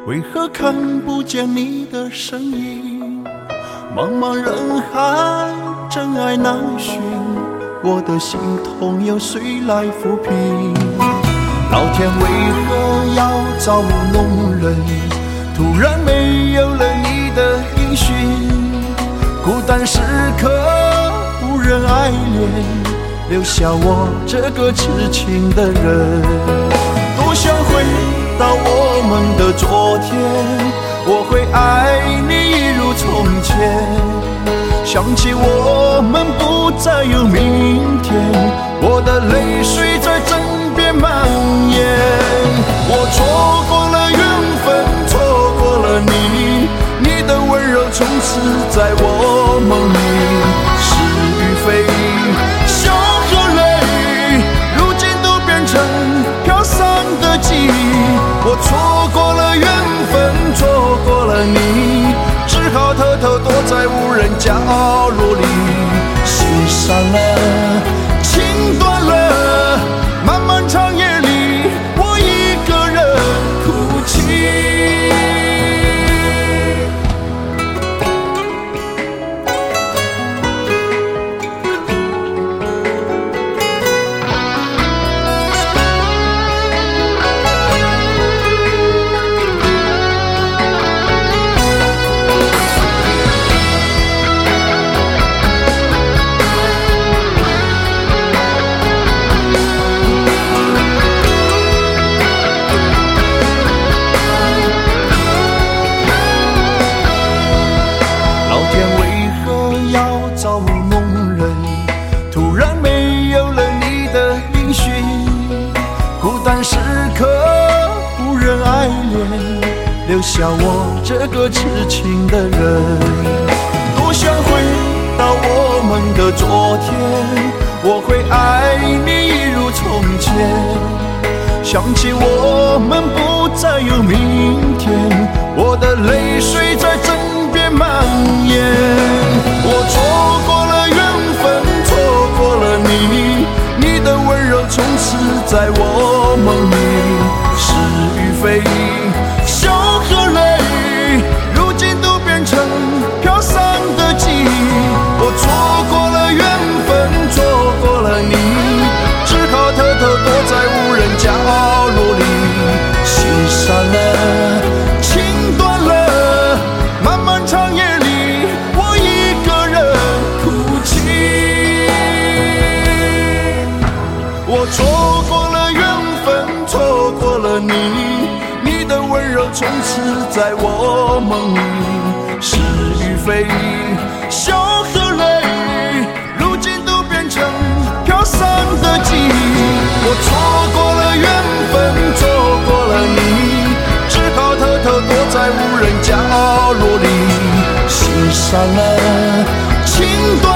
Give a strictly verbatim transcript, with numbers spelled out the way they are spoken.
为何看不见你的身影？茫茫人海，真爱难寻，我的心痛又谁来抚平？老天为何要造物弄人？突然没有了你的音讯，孤单时刻无人爱怜，留下我这个痴情的人。多想回到我们的昨天，我会爱你一如从前。想起我们不再有明天，我的泪水在枕边蔓延。我错过了缘分，错过了你，你的温柔从此在我梦里。是与非，笑和泪，如今都变成飘散的记忆。我错过了缘分，错过了你，只好偷偷躲在无人角落里。心散了，情断了，漫漫长夜里，我一个人哭泣。时刻无人爱怜，留下我这个痴情的人。多想回到我们的昨天，我会爱你一如从前。想起我们不再有明天，我的泪水在枕边蔓延。我错过了缘分，错过了你，你的温柔从此在我梦里。是与非，笑和泪，如今都变成飘散的记忆。我错过了缘分，错过了你，只好偷偷躲在无人角落里。心散了，情断了，漫漫长夜里，我一个人哭泣。我错过了缘分，错过了你，你的温柔从此在我梦里。是与非，笑和泪，如今都变成飘散的记忆。我错过了缘分，错过了你，只好偷偷躲在无人角落里。心散了，情断